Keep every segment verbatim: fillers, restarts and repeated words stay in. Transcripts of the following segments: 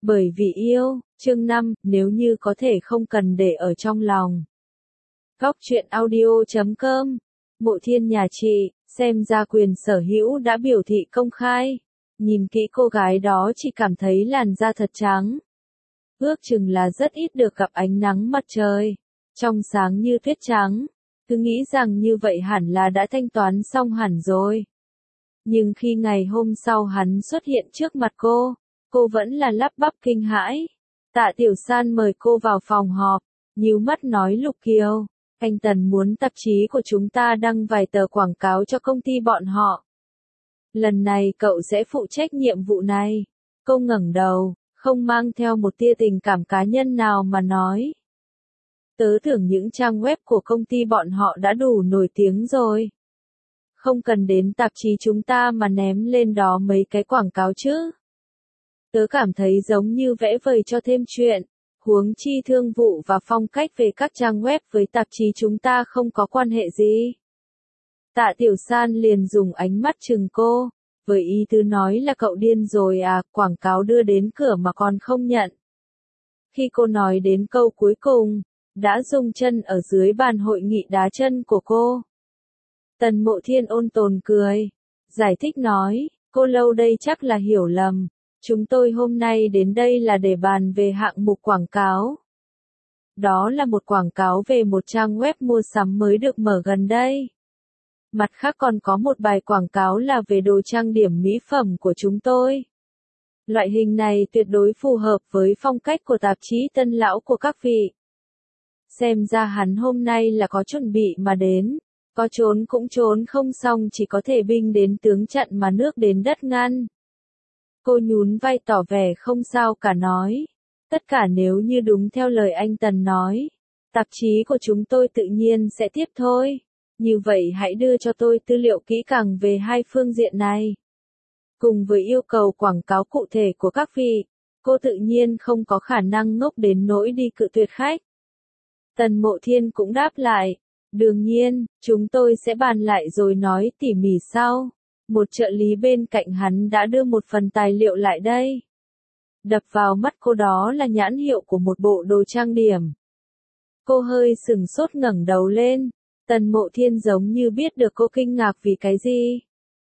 Bởi vì yêu, chương năm, nếu như có thể không cần để ở trong lòng. Góc truyện audio chấm com, Mộ Thiên nhà chị, xem ra quyền sở hữu đã biểu thị công khai. Nhìn kỹ cô gái đó chỉ cảm thấy làn da thật trắng. Ước chừng là rất ít được gặp ánh nắng mặt trời. Trong sáng như tuyết trắng. Cứ nghĩ rằng như vậy hẳn là đã thanh toán xong hẳn rồi. Nhưng khi ngày hôm sau hắn xuất hiện trước mặt cô, cô vẫn là lắp bắp kinh hãi. Tạ Tiểu San mời cô vào phòng họp, nhíu mắt nói Lục Kiều, anh Tần muốn tạp chí của chúng ta đăng vài tờ quảng cáo cho công ty bọn họ. Lần này cậu sẽ phụ trách nhiệm vụ này. Cô ngẩng đầu, không mang theo một tia tình cảm cá nhân nào mà nói. Tớ tưởng những trang web của công ty bọn họ đã đủ nổi tiếng rồi. Không cần đến tạp chí chúng ta mà ném lên đó mấy cái quảng cáo chứ. Tớ cảm thấy giống như vẽ vời cho thêm chuyện, huống chi thương vụ và phong cách về các trang web với tạp chí chúng ta không có quan hệ gì. Tạ Tiểu San liền dùng ánh mắt chừng cô, với ý tứ nói là cậu điên rồi à, quảng cáo đưa đến cửa mà còn không nhận. Khi cô nói đến câu cuối cùng, đã dùng chân ở dưới bàn hội nghị đá chân của cô. Tần Mộ Thiên ôn tồn cười, giải thích nói, cô lâu đây chắc là hiểu lầm. Chúng tôi hôm nay đến đây là để bàn về hạng mục quảng cáo. Đó là một quảng cáo về một trang web mua sắm mới được mở gần đây. Mặt khác còn có một bài quảng cáo là về đồ trang điểm mỹ phẩm của chúng tôi. Loại hình này tuyệt đối phù hợp với phong cách của tạp chí Tân Lão của các vị. Xem ra hắn hôm nay là có chuẩn bị mà đến. Có trốn cũng trốn không xong, chỉ có thể binh đến tướng chặn mà nước đến đất ngăn. Cô nhún vai tỏ vẻ không sao cả nói. Tất cả nếu như đúng theo lời anh Tần nói, tạp chí của chúng tôi tự nhiên sẽ tiếp thôi. Như vậy hãy đưa cho tôi tư liệu kỹ càng về hai phương diện này. Cùng với yêu cầu quảng cáo cụ thể của các vị, cô tự nhiên không có khả năng ngốc đến nỗi đi cự tuyệt khách. Tần Mộ Thiên cũng đáp lại. Đương nhiên, chúng tôi sẽ bàn lại rồi nói tỉ mỉ sau. Một trợ lý bên cạnh hắn đã đưa một phần tài liệu lại đây. Đập vào mắt cô đó là nhãn hiệu của một bộ đồ trang điểm. Cô hơi sừng sốt ngẩng đầu lên. Tần Mộ Thiên giống như biết được cô kinh ngạc vì cái gì.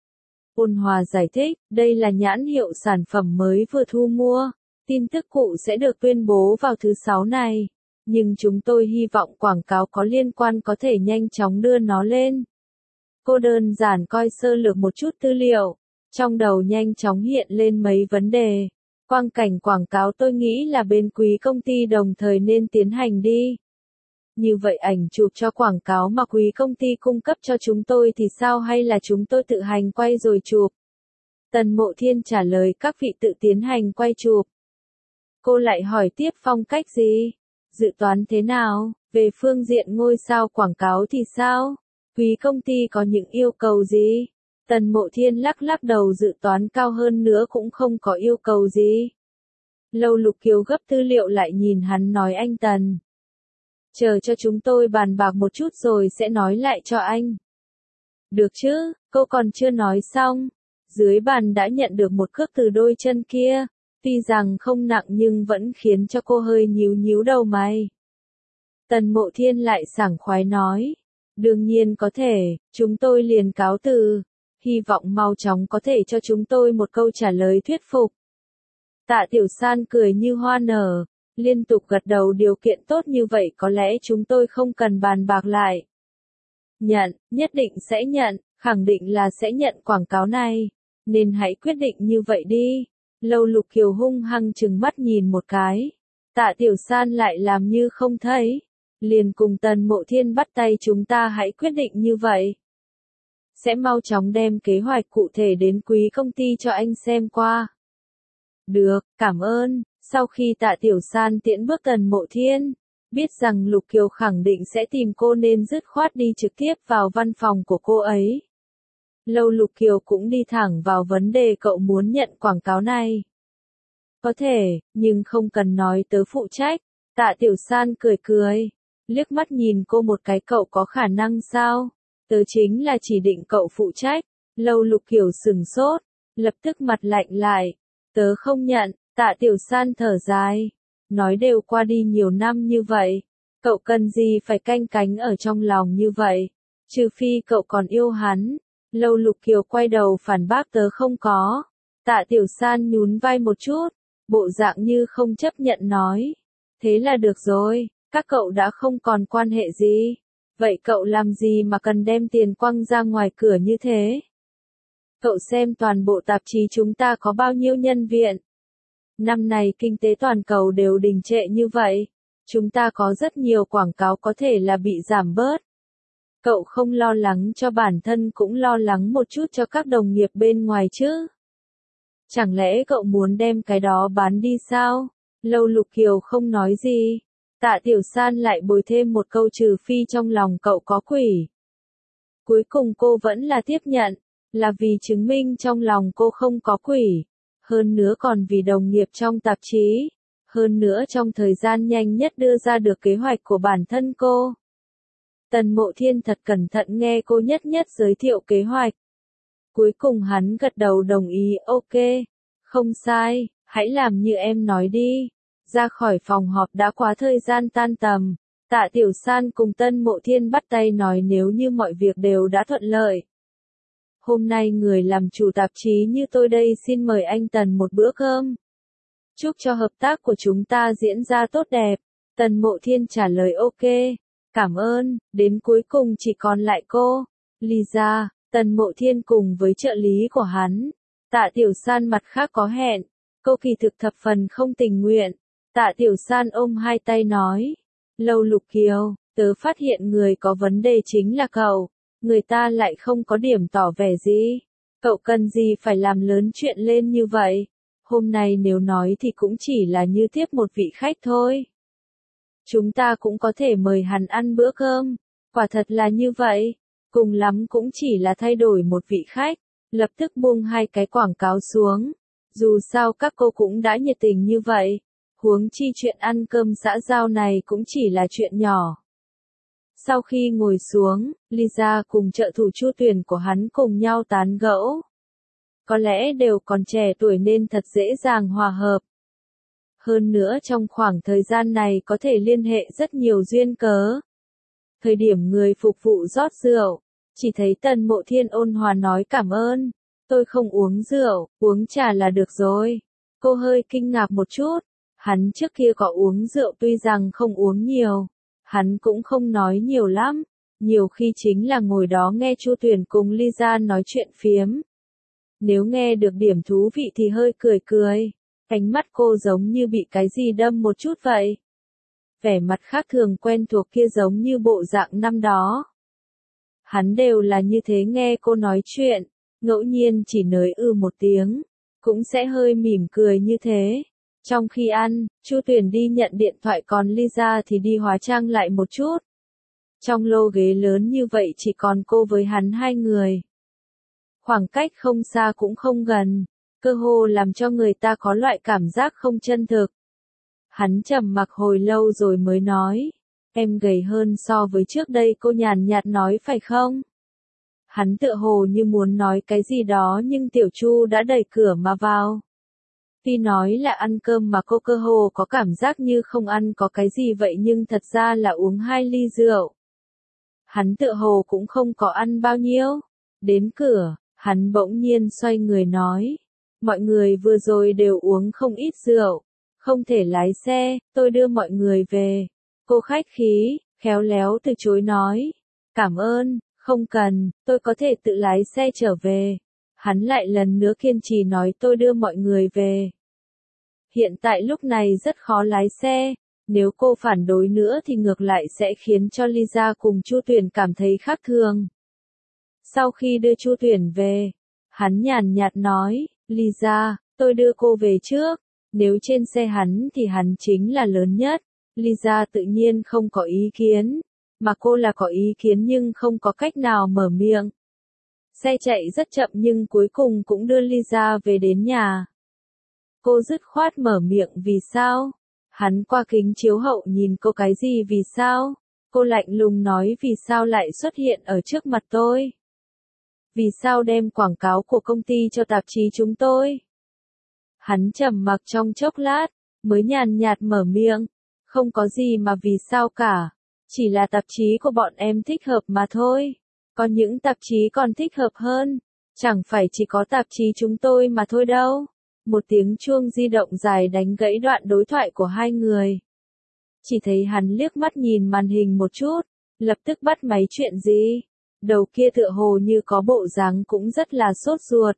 Ôn hòa giải thích, đây là nhãn hiệu sản phẩm mới vừa thu mua. Tin tức cụ sẽ được tuyên bố vào thứ sáu này. Nhưng chúng tôi hy vọng quảng cáo có liên quan có thể nhanh chóng đưa nó lên. Cô đơn giản coi sơ lược một chút tư liệu. Trong đầu nhanh chóng hiện lên mấy vấn đề. Quang cảnh quảng cáo tôi nghĩ là bên quý công ty đồng thời nên tiến hành đi. Như vậy ảnh chụp cho quảng cáo mà quý công ty cung cấp cho chúng tôi thì sao, hay là chúng tôi tự hành quay rồi chụp? Tần Mộ Thiên trả lời các vị tự tiến hành quay chụp. Cô lại hỏi tiếp phong cách gì? Dự toán thế nào? Về phương diện ngôi sao quảng cáo thì sao? Quý công ty có những yêu cầu gì? Tần Mộ Thiên lắc lắc đầu, dự toán cao hơn nữa cũng không có yêu cầu gì. Lâu Lục Kiều gấp tư liệu lại nhìn hắn nói, anh Tần, chờ cho chúng tôi bàn bạc một chút rồi sẽ nói lại cho anh. Được chứ, cô còn chưa nói xong. Dưới bàn đã nhận được một cước từ đôi chân kia. Tuy rằng không nặng nhưng vẫn khiến cho cô hơi nhíu nhíu đầu mày. Tần Mộ Thiên lại sảng khoái nói. Đương nhiên có thể, chúng tôi liền cáo từ. Hy vọng mau chóng có thể cho chúng tôi một câu trả lời thuyết phục. Tạ Tiểu San cười như hoa nở, liên tục gật đầu, điều kiện tốt như vậy có lẽ chúng tôi không cần bàn bạc lại. Nhận, nhất định sẽ nhận, khẳng định là sẽ nhận quảng cáo này. Nên hãy quyết định như vậy đi. Lâu Lục Kiều hung hăng trừng mắt nhìn một cái. Tạ Tiểu San lại làm như không thấy. Liền cùng Tần Mộ Thiên bắt tay, chúng ta hãy quyết định như vậy. Sẽ mau chóng đem kế hoạch cụ thể đến quý công ty cho anh xem qua. Được, cảm ơn. Sau khi Tạ Tiểu San tiễn bước Tần Mộ Thiên, biết rằng Lục Kiều khẳng định sẽ tìm cô nên dứt khoát đi trực tiếp vào văn phòng của cô ấy. Lâu Lục Kiều cũng đi thẳng vào vấn đề, cậu muốn nhận quảng cáo này. Có thể, nhưng không cần nói tớ phụ trách. Tạ Tiểu San cười cười, liếc mắt nhìn cô một cái, cậu có khả năng sao? Tớ chính là chỉ định cậu phụ trách. Lâu Lục Kiều sừng sốt, lập tức mặt lạnh lại. Tớ không nhận, Tạ Tiểu San thở dài. Nói đều qua đi nhiều năm như vậy. Cậu cần gì phải canh cánh ở trong lòng như vậy? Trừ phi cậu còn yêu hắn. Lâu Lục Kiều quay đầu phản bác tớ không có. Tạ Tiểu San nhún vai một chút. Bộ dạng như không chấp nhận nói. Thế là được rồi, các cậu đã không còn quan hệ gì. Vậy cậu làm gì mà cần đem tiền quăng ra ngoài cửa như thế? Cậu xem toàn bộ tạp chí chúng ta có bao nhiêu nhân viên. Năm này kinh tế toàn cầu đều đình trệ như vậy. Chúng ta có rất nhiều quảng cáo có thể là bị giảm bớt. Cậu không lo lắng cho bản thân cũng lo lắng một chút cho các đồng nghiệp bên ngoài chứ. Chẳng lẽ cậu muốn đem cái đó bán đi sao? Lâu Lục Kiều không nói gì. Tạ Tiểu San lại bồi thêm một câu trừ phi trong lòng cậu có quỷ. Cuối cùng cô vẫn là tiếp nhận, là vì chứng minh trong lòng cô không có quỷ. Hơn nữa còn vì đồng nghiệp trong tạp chí. Hơn nữa trong thời gian nhanh nhất đưa ra được kế hoạch của bản thân cô. Tần Mộ Thiên thật cẩn thận nghe cô nhất nhất giới thiệu kế hoạch. Cuối cùng hắn gật đầu đồng ý, ok, không sai, hãy làm như em nói đi. Ra khỏi phòng họp đã quá thời gian tan tầm, Tạ Tiểu San cùng Tân Mộ Thiên bắt tay nói nếu như mọi việc đều đã thuận lợi. Hôm nay người làm chủ tạp chí như tôi đây xin mời anh Tần một bữa cơm. Chúc cho hợp tác của chúng ta diễn ra tốt đẹp. Tần Mộ Thiên trả lời ok, cảm ơn, đến cuối cùng chỉ còn lại cô, Lisa. Tần Mộ Thiên cùng với trợ lý của hắn. Tạ Tiểu San mặt khác có hẹn. Cô kỳ thực thập phần không tình nguyện. Tạ Tiểu San ôm hai tay nói. Lâu Lục Kiều, tớ phát hiện người có vấn đề chính là cậu. Người ta lại không có điểm tỏ vẻ gì. Cậu cần gì phải làm lớn chuyện lên như vậy. Hôm nay nếu nói thì cũng chỉ là như tiếp một vị khách thôi. Chúng ta cũng có thể mời hắn ăn bữa cơm. Quả thật là như vậy. Cùng lắm cũng chỉ là thay đổi một vị khách, lập tức buông hai cái quảng cáo xuống. Dù sao các cô cũng đã nhiệt tình như vậy, huống chi chuyện ăn cơm xã giao này cũng chỉ là chuyện nhỏ. Sau khi ngồi xuống, Lisa cùng trợ thủ Chu Tuyền của hắn cùng nhau tán gẫu. Có lẽ đều còn trẻ tuổi nên thật dễ dàng hòa hợp. Hơn nữa trong khoảng thời gian này có thể liên hệ rất nhiều duyên cớ. Thời điểm người phục vụ rót rượu, chỉ thấy Tần Mộ Thiên ôn hòa nói cảm ơn, tôi không uống rượu, uống trà là được rồi. Cô hơi kinh ngạc một chút, hắn trước kia có uống rượu tuy rằng không uống nhiều, hắn cũng không nói nhiều lắm, nhiều khi chính là ngồi đó nghe Chu Tuyền cùng Lisa nói chuyện phiếm. Nếu nghe được điểm thú vị thì hơi cười cười, ánh mắt cô giống như bị cái gì đâm một chút vậy. Vẻ mặt khác thường quen thuộc kia giống như bộ dạng năm đó. Hắn đều là như thế nghe cô nói chuyện, ngẫu nhiên chỉ nới ư một tiếng, cũng sẽ hơi mỉm cười như thế. Trong khi ăn, Chu Tuyền đi nhận điện thoại còn Lisa thì đi hóa trang lại một chút. Trong lô ghế lớn như vậy chỉ còn cô với hắn hai người. Khoảng cách không xa cũng không gần, cơ hồ làm cho người ta có loại cảm giác không chân thực. Hắn trầm mặc hồi lâu rồi mới nói, em gầy hơn so với trước đây, cô nhàn nhạt nói phải không? Hắn tựa hồ như muốn nói cái gì đó nhưng Tiểu Chu đã đẩy cửa mà vào. Tuy nói là ăn cơm mà cô cơ hồ có cảm giác như không ăn có cái gì vậy nhưng thật ra là uống hai ly rượu. Hắn tựa hồ cũng không có ăn bao nhiêu. Đến cửa, hắn bỗng nhiên xoay người nói, mọi người vừa rồi đều uống không ít rượu. Không thể lái xe, tôi đưa mọi người về. Cô khách khí, khéo léo từ chối nói. Cảm ơn, không cần, tôi có thể tự lái xe trở về. Hắn lại lần nữa kiên trì nói tôi đưa mọi người về. Hiện tại lúc này rất khó lái xe. Nếu cô phản đối nữa thì ngược lại sẽ khiến cho Lisa cùng Chu Tuyền cảm thấy khác thường. Sau khi đưa Chu Tuyền về, hắn nhàn nhạt nói, Lisa, tôi đưa cô về trước. Nếu trên xe hắn thì hắn chính là lớn nhất. Lisa tự nhiên không có ý kiến, mà cô là có ý kiến nhưng không có cách nào mở miệng. Xe chạy rất chậm nhưng cuối cùng cũng đưa Lisa về đến nhà. Cô dứt khoát mở miệng vì sao? Hắn qua kính chiếu hậu nhìn cô cái gì vì sao? Cô lạnh lùng nói vì sao lại xuất hiện ở trước mặt tôi? Vì sao đem quảng cáo của công ty cho tạp chí chúng tôi? Hắn trầm mặc trong chốc lát, mới nhàn nhạt mở miệng. Không có gì mà vì sao cả. Chỉ là tạp chí của bọn em thích hợp mà thôi. Còn những tạp chí còn thích hợp hơn. Chẳng phải chỉ có tạp chí chúng tôi mà thôi đâu. Một tiếng chuông di động dài đánh gãy đoạn đối thoại của hai người. Chỉ thấy hắn liếc mắt nhìn màn hình một chút, lập tức bắt máy. Chuyện gì? Đầu kia tựa hồ như có bộ dáng cũng rất là sốt ruột.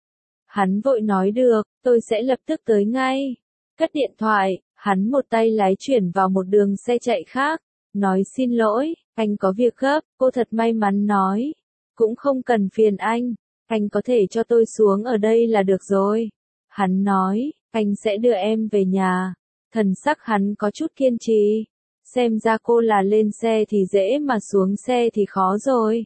Hắn vội nói được, tôi sẽ lập tức tới ngay. Cất điện thoại, hắn một tay lái chuyển vào một đường xe chạy khác. Nói xin lỗi, anh có việc gấp, cô thật may mắn nói. Cũng không cần phiền anh, anh có thể cho tôi xuống ở đây là được rồi. Hắn nói, anh sẽ đưa em về nhà. Thần sắc hắn có chút kiên trì. Xem ra cô là lên xe thì dễ mà xuống xe thì khó rồi.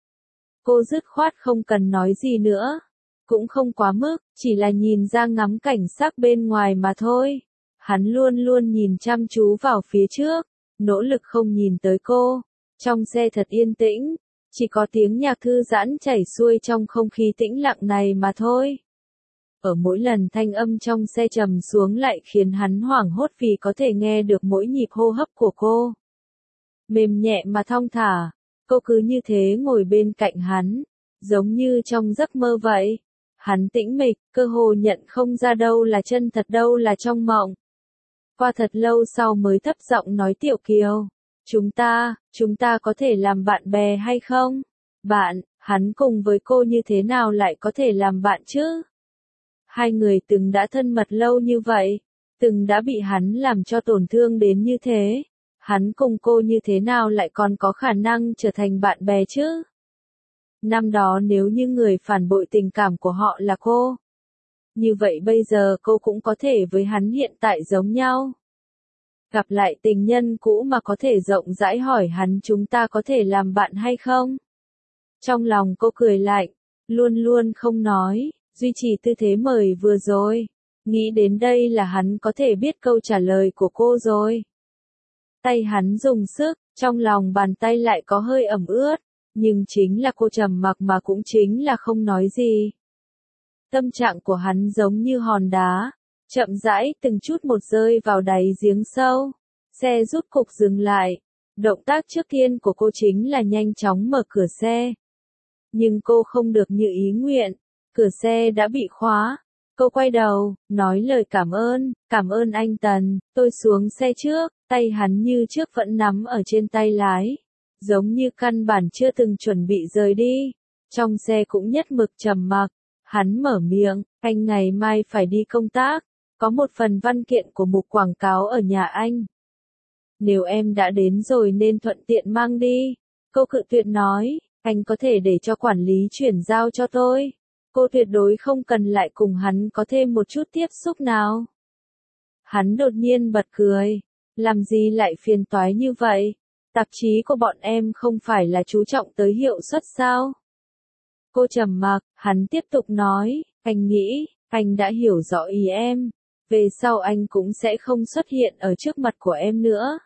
Cô dứt khoát không cần nói gì nữa. Cũng không quá mức, chỉ là nhìn ra ngắm cảnh sắc bên ngoài mà thôi. Hắn luôn luôn nhìn chăm chú vào phía trước, nỗ lực không nhìn tới cô. Trong xe thật yên tĩnh, chỉ có tiếng nhạc thư giãn chảy xuôi trong không khí tĩnh lặng này mà thôi. Ở mỗi lần thanh âm trong xe trầm xuống lại khiến hắn hoảng hốt vì có thể nghe được mỗi nhịp hô hấp của cô. Mềm nhẹ mà thong thả, cô cứ như thế ngồi bên cạnh hắn, giống như trong giấc mơ vậy. Hắn tĩnh mịch, cơ hồ nhận không ra đâu là chân thật đâu là trong mộng. Qua thật lâu sau mới thấp giọng nói Tiểu Kiều, chúng ta, chúng ta có thể làm bạn bè hay không? Bạn, hắn cùng với cô như thế nào lại có thể làm bạn chứ? Hai người từng đã thân mật lâu như vậy, từng đã bị hắn làm cho tổn thương đến như thế. Hắn cùng cô như thế nào lại còn có khả năng trở thành bạn bè chứ? Năm đó nếu như người phản bội tình cảm của họ là cô, như vậy bây giờ cô cũng có thể với hắn hiện tại giống nhau. Gặp lại tình nhân cũ mà có thể rộng rãi hỏi hắn chúng ta có thể làm bạn hay không? Trong lòng cô cười lạnh, luôn luôn không nói, duy trì tư thế mời vừa rồi. Nghĩ đến đây là hắn có thể biết câu trả lời của cô rồi. Tay hắn dùng sức, trong lòng bàn tay lại có hơi ẩm ướt, nhưng chính là cô trầm mặc mà cũng chính là không nói gì. Tâm trạng của hắn giống như hòn đá, chậm rãi từng chút một rơi vào đáy giếng sâu. Xe rút cục dừng lại. Động tác trước tiên của cô chính là nhanh chóng mở cửa xe. Nhưng cô không được như ý nguyện. Cửa xe đã bị khóa. Cô quay đầu, nói lời cảm ơn, cảm ơn anh Tần, tôi xuống xe trước, tay hắn như trước vẫn nắm ở trên tay lái. Giống như căn bản chưa từng chuẩn bị rời đi. Trong xe cũng nhất mực trầm mặc. Hắn mở miệng, anh ngày mai phải đi công tác, có một phần văn kiện của mục quảng cáo ở nhà anh. Nếu em đã đến rồi nên thuận tiện mang đi. Cô cự tuyệt nói, anh có thể để cho quản lý chuyển giao cho tôi. Cô tuyệt đối không cần lại cùng hắn có thêm một chút tiếp xúc nào. Hắn đột nhiên bật cười, làm gì lại phiền toái như vậy? Tạp chí của bọn em không phải là chú trọng tới hiệu suất sao? Cô trầm mặc, hắn tiếp tục nói, anh nghĩ, anh đã hiểu rõ ý em. Về sau anh cũng sẽ không xuất hiện ở trước mặt của em nữa.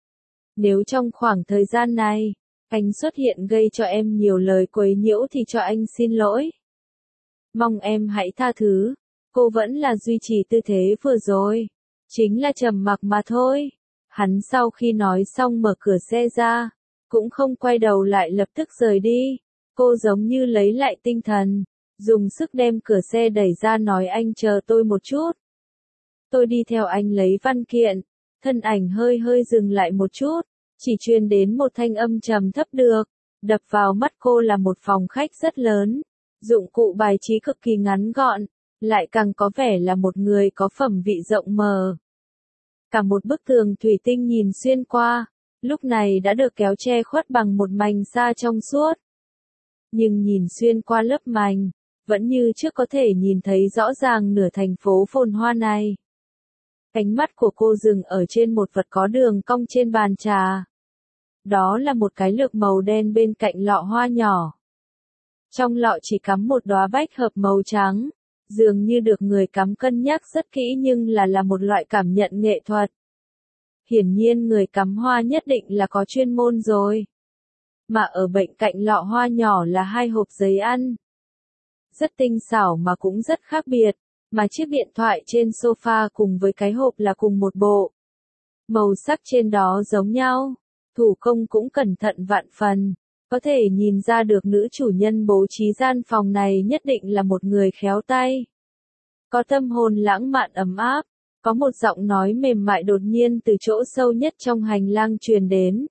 Nếu trong khoảng thời gian này, anh xuất hiện gây cho em nhiều lời quấy nhiễu thì cho anh xin lỗi. Mong em hãy tha thứ. Cô vẫn là duy trì tư thế vừa rồi. Chính là trầm mặc mà thôi. Hắn sau khi nói xong mở cửa xe ra, cũng không quay đầu lại lập tức rời đi. Cô giống như lấy lại tinh thần, dùng sức đem cửa xe đẩy ra nói anh chờ tôi một chút. Tôi đi theo anh lấy văn kiện, thân ảnh hơi hơi dừng lại một chút, chỉ truyền đến một thanh âm trầm thấp được. Đập vào mắt cô là một phòng khách rất lớn, dụng cụ bài trí cực kỳ ngắn gọn, lại càng có vẻ là một người có phẩm vị rộng mở. Cả một bức tường thủy tinh nhìn xuyên qua, lúc này đã được kéo che khuất bằng một mành sa trong suốt. Nhưng nhìn xuyên qua lớp mành, vẫn như trước có thể nhìn thấy rõ ràng nửa thành phố phồn hoa này. Ánh mắt của cô dừng ở trên một vật có đường cong trên bàn trà. Đó là một cái lược màu đen bên cạnh lọ hoa nhỏ. Trong lọ chỉ cắm một đóa bách hợp màu trắng, dường như được người cắm cân nhắc rất kỹ nhưng là là một loại cảm nhận nghệ thuật. Hiển nhiên người cắm hoa nhất định là có chuyên môn rồi. Mà ở bên cạnh lọ hoa nhỏ là hai hộp giấy ăn. Rất tinh xảo mà cũng rất khác biệt. mà chiếc điện thoại trên sofa cùng với cái hộp là cùng một bộ. Màu sắc trên đó giống nhau, thủ công cũng cẩn thận vạn phần, có thể nhìn ra được nữ chủ nhân bố trí gian phòng này nhất định là một người khéo tay. Có tâm hồn lãng mạn ấm áp, có một giọng nói mềm mại đột nhiên từ chỗ sâu nhất trong hành lang truyền đến.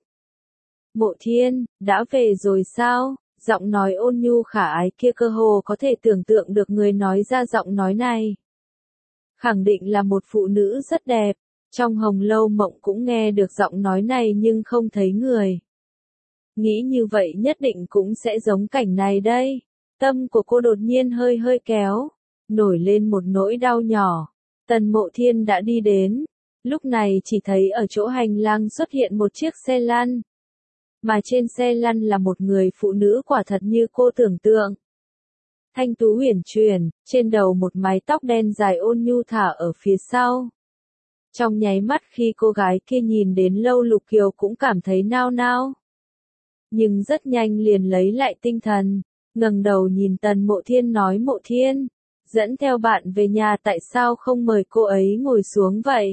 Mộ Thiên, đã về rồi sao? Giọng nói ôn nhu khả ái kia cơ hồ có thể tưởng tượng được người nói ra giọng nói này. Khẳng định là một phụ nữ rất đẹp, trong Hồng Lâu Mộng cũng nghe được giọng nói này nhưng không thấy người. Nghĩ như vậy nhất định cũng sẽ giống cảnh này đây. Tâm của cô đột nhiên hơi hơi kéo, nổi lên một nỗi đau nhỏ. Tần Mộ Thiên đã đi đến, lúc này chỉ thấy ở chỗ hành lang xuất hiện một chiếc xe lăn. Mà trên xe lăn là một người phụ nữ quả thật như cô tưởng tượng. Thanh tú uyển chuyển, trên đầu một mái tóc đen dài ôn nhu thả ở phía sau. Trong nháy mắt khi cô gái kia nhìn đến Lâu Lục Kiều cũng cảm thấy nao nao. Nhưng rất nhanh liền lấy lại tinh thần, ngẩng đầu nhìn Tần Mộ Thiên nói Mộ Thiên, dẫn theo bạn về nhà tại sao không mời cô ấy ngồi xuống vậy?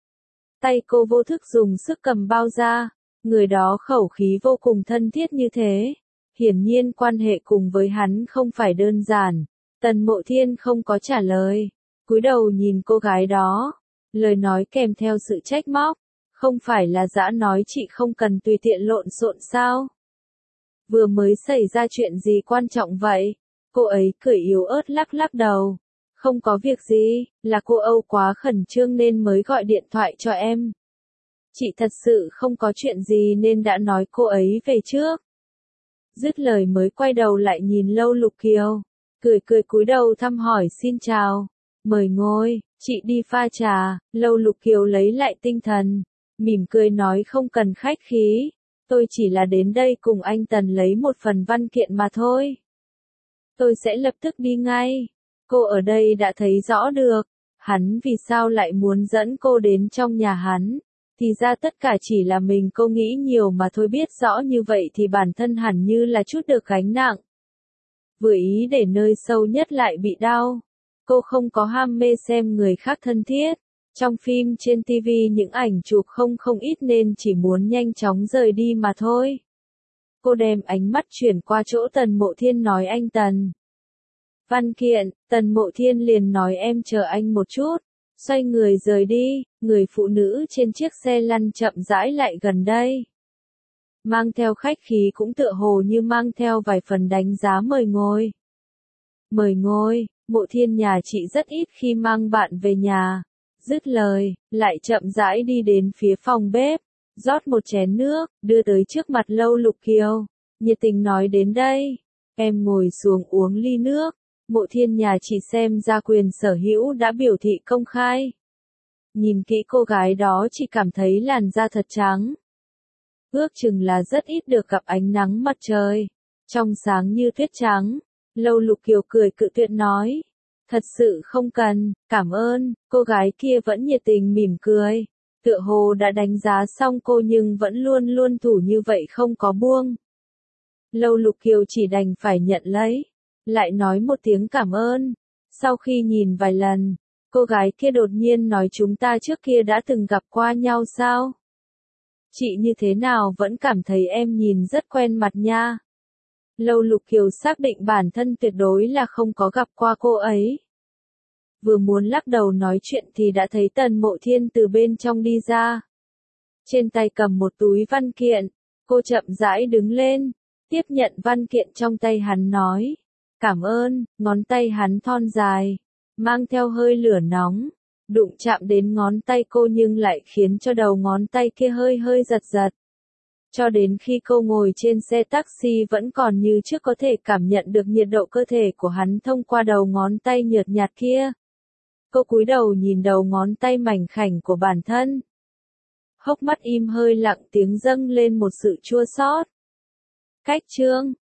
Tay cô vô thức dùng sức cầm bao ra, người đó khẩu khí vô cùng thân thiết như thế. Hiển nhiên quan hệ cùng với hắn không phải đơn giản. Tần Mộ Thiên không có trả lời, cúi đầu nhìn cô gái đó, lời nói kèm theo sự trách móc, không phải là dã nói chị không cần tùy tiện lộn xộn sao? Vừa mới xảy ra chuyện gì quan trọng vậy? Cô ấy cười yếu ớt lắc lắc đầu. Không có việc gì, là cô Âu quá khẩn trương nên mới gọi điện thoại cho em. Chị thật sự không có chuyện gì nên đã nói cô ấy về trước. Dứt lời mới quay đầu lại nhìn Lâu Lục Kiều, cười cười cúi đầu thăm hỏi xin chào, mời ngồi, chị đi pha trà. Lâu Lục Kiều lấy lại tinh thần, mỉm cười nói không cần khách khí, tôi chỉ là đến đây cùng anh Tần lấy một phần văn kiện mà thôi. Tôi sẽ lập tức đi ngay. Cô ở đây đã thấy rõ được, hắn vì sao lại muốn dẫn cô đến trong nhà hắn. Thì ra tất cả chỉ là mình cô nghĩ nhiều mà thôi, biết rõ như vậy thì bản thân hẳn như là chút được gánh nặng. Vừa ý để nơi sâu nhất lại bị đau. Cô không có ham mê xem người khác thân thiết. Trong phim trên ti vi những ảnh chụp không không ít nên chỉ muốn nhanh chóng rời đi mà thôi. Cô đem ánh mắt chuyển qua chỗ Tần Mộ Thiên nói anh Tần. Văn kiện, Tần Mộ Thiên liền nói em chờ anh một chút. Xoay người rời đi, người phụ nữ trên chiếc xe lăn chậm rãi lại gần đây. Mang theo khách khí cũng tựa hồ như mang theo vài phần đánh giá mời ngồi. Mời ngồi, Mộ Thiên nhà chị rất ít khi mang bạn về nhà. Dứt lời, lại chậm rãi đi đến phía phòng bếp, rót một chén nước, đưa tới trước mặt Lâu Lục Kiều. Nhiệt tình nói đến đây, em ngồi xuống uống ly nước. Mộ Thiên nhà chị xem ra quyền sở hữu đã biểu thị công khai. Nhìn kỹ cô gái đó chỉ cảm thấy làn da thật trắng. Ước chừng là rất ít được gặp ánh nắng mặt trời. Trong sáng như tuyết trắng. Lâu Lục Kiều cười cự tuyệt nói. Thật sự không cần, cảm ơn. Cô gái kia vẫn nhiệt tình mỉm cười. Tựa hồ đã đánh giá xong cô nhưng vẫn luôn luôn thủ như vậy không có buông. Lâu Lục Kiều chỉ đành phải nhận lấy. Lại nói một tiếng cảm ơn. Sau khi nhìn vài lần, cô gái kia đột nhiên nói chúng ta trước kia đã từng gặp qua nhau sao? Chị như thế nào vẫn cảm thấy em nhìn rất quen mặt nha. Lâu Lục Kiều xác định bản thân tuyệt đối là không có gặp qua cô ấy. Vừa muốn lắc đầu nói chuyện thì đã thấy Tần Mộ Thiên từ bên trong đi ra. Trên tay cầm một túi văn kiện, cô chậm rãi đứng lên, tiếp nhận văn kiện trong tay hắn nói. Cảm ơn, ngón tay hắn thon dài, mang theo hơi lửa nóng, đụng chạm đến ngón tay cô nhưng lại khiến cho đầu ngón tay kia hơi hơi giật giật. Cho đến khi cô ngồi trên xe taxi vẫn còn như trước có thể cảm nhận được nhiệt độ cơ thể của hắn thông qua đầu ngón tay nhợt nhạt kia. Cô cúi đầu nhìn đầu ngón tay mảnh khảnh của bản thân. Hốc mắt im hơi lặng tiếng dâng lên một sự chua xót. Cách chương